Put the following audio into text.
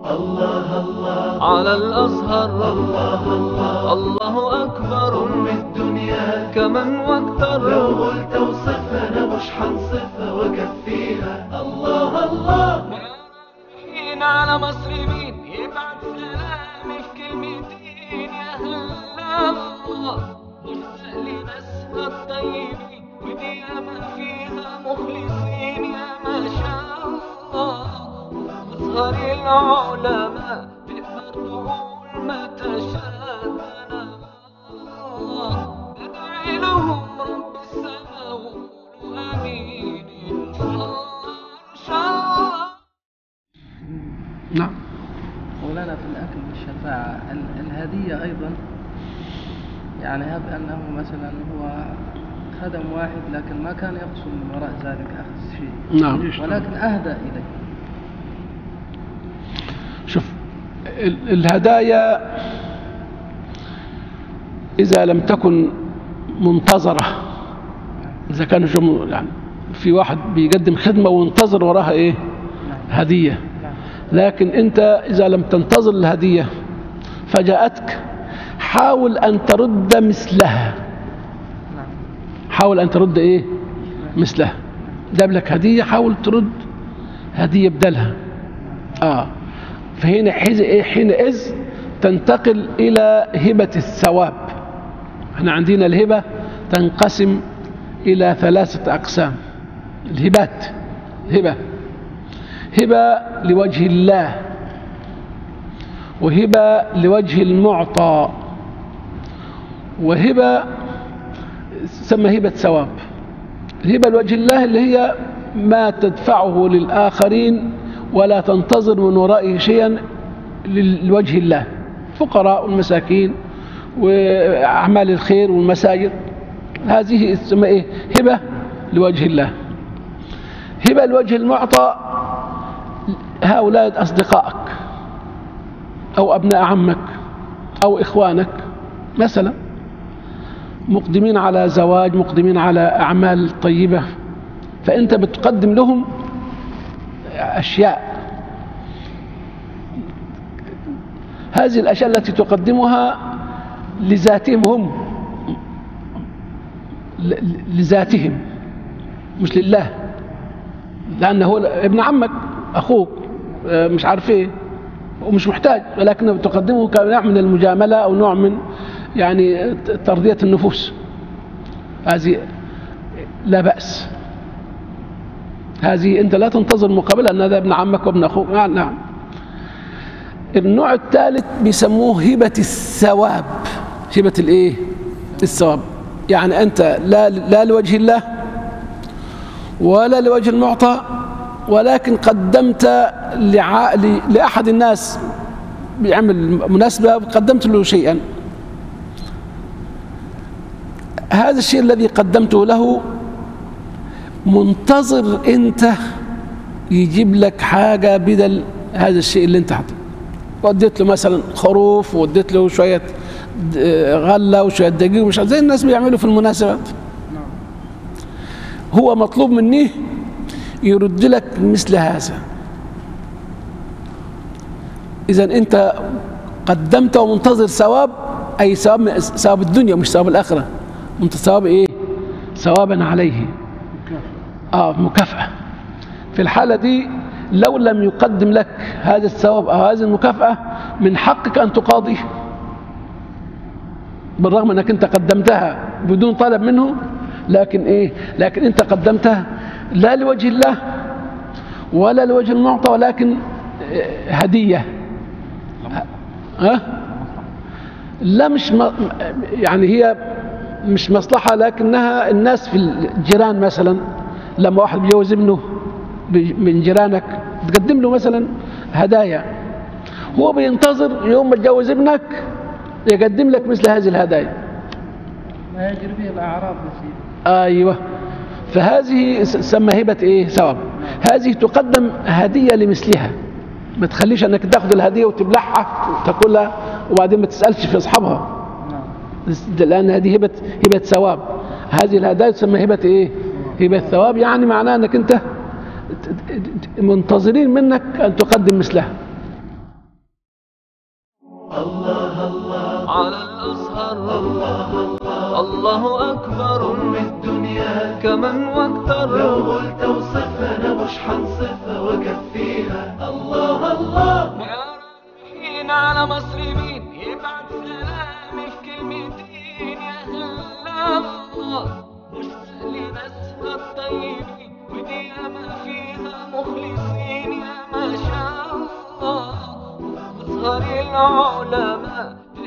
الله الله على الأزهر، الله الله الله أكبر أم الدنيا كمن واكتر. لو قلت اوصفها أنا مش حنصفها وأكفيها. الله الله رايحين على مصر مين يبعت سلامي في كلمتين يا هلا الله، مشتاق لناسها الطيبين ودي ياما فيها مخلصين يا ما شاء الله. أزهر العلماء تقدر تقول ما تشاء الله، ادعي لهم رب السماء وقولوا آمين إن شاء الله إن شاء الله. نعم. مولانا في الأكل والشفاعة الهدية أيضا، يعني هب أنه مثلا هو خدم واحد لكن ما كان يقصد من وراء ذلك أخذ شيء، نعم. ولكن أهدى إليه. شوف، الهدايا إذا لم تكن منتظرة، إذا كان يعني في واحد بيقدم خدمة وينتظر وراها إيه؟ هدية. لكن أنت إذا لم تنتظر الهدية فجاءتك، حاول أن ترد مثلها. حاول أن ترد إيه؟ مثلها. جاب لك هدية، حاول ترد هدية بدلها. فهنا حينئذ تنتقل إلى هبة الثواب. احنا عندنا الهبة تنقسم إلى 3 أقسام. الهبات، هبة لوجه الله، وهبة لوجه المعطى، وهبة تسمى هبة ثواب. الهبة لوجه الله اللي هي ما تدفعه للآخرين ولا تنتظر من ورائه شيئا لوجه الله، فقراء والمساكين وأعمال الخير والمساجد، هذه تسمى إيه؟ هبة لوجه الله. هبة لوجه المعطى، هؤلاء أصدقائك أو أبناء عمك أو إخوانك مثلا، مقدمين على زواج، مقدمين على أعمال طيبة، فأنت بتقدم لهم أشياء. هذه الأشياء التي تقدمها لذاتهم هم، لذاتهم مش لله، لأنه هو ابن عمك أخوك مش عارف ايه ومش محتاج، ولكن تقدمه كنوع من المجاملة أو نوع من يعني ترضية النفوس. هذه لا بأس، هذه أنت لا تنتظر مقابلة أن هذا ابن عمك وابن أخوك. نعم. النوع الثالث بيسموه هبة الثواب. هبة الايه؟ الثواب. يعني أنت لا لوجه الله ولا لوجه المعطى، ولكن قدمت لأحد الناس بيعمل مناسبة، قدمت له شيئا. هذا الشيء الذي قدمته له منتظر أنت يجيب لك حاجة بدل هذا الشيء اللي أنت حطه. وديت له مثلا خروف، وديت له شوية غلة وشوية دقيق، مش زي الناس بيعملوا في المناسبات. هو مطلوب منه يرد لك مثل هذا. إذا أنت قدمت ومنتظر ثواب، أي ثواب الدنيا مش ثواب الآخرة. أنت ثواب إيه؟ ثوابا عليه، مكافأة. في الحالة دي لو لم يقدم لك هذا الثواب أو هذه المكافأة، من حقك أن تقاضيه، بالرغم أنك أنت قدمتها بدون طلب منه. لكن أنت قدمتها لا لوجه الله ولا لوجه المعطى، ولكن هدية. لا، مش يعني هي مش مصلحة، لكنها الناس في الجيران مثلا، لما واحد بيجوز ابنه من جيرانك تقدم له مثلا هدايا، هو بينتظر يوم ما تجوز ابنك يقدم لك مثل هذه الهدايا. ما يجري فيها الأعراض بسيط. أيوة. فهذه تسمى هبة إيه؟ ثواب. هذه تقدم هدية لمثلها، ما تخليش أنك تأخذ الهدية وتبلعها وتاكلها وبعدين ما تسألش في أصحابها، لأن هذه هبة ثواب. هذه الهدايا تسمى هبة إيه؟ هبة ثواب. يعني معناه أنك أنت منتظرين منك أن تقدم مثلها. على الأزهر. الله الله الله أكبر أم الدنيا كمن واكثر. لو قلت اوصفها أنا مش حنصفها وأكفيها. الله الله يا رايحين على مصر مين يبعت سلامي في كلمتين؟ يا هلا الله مش سهل ناسها الطيبين ودي ياما فيها مخلصين. يا ما شاء الله أزهر العلماء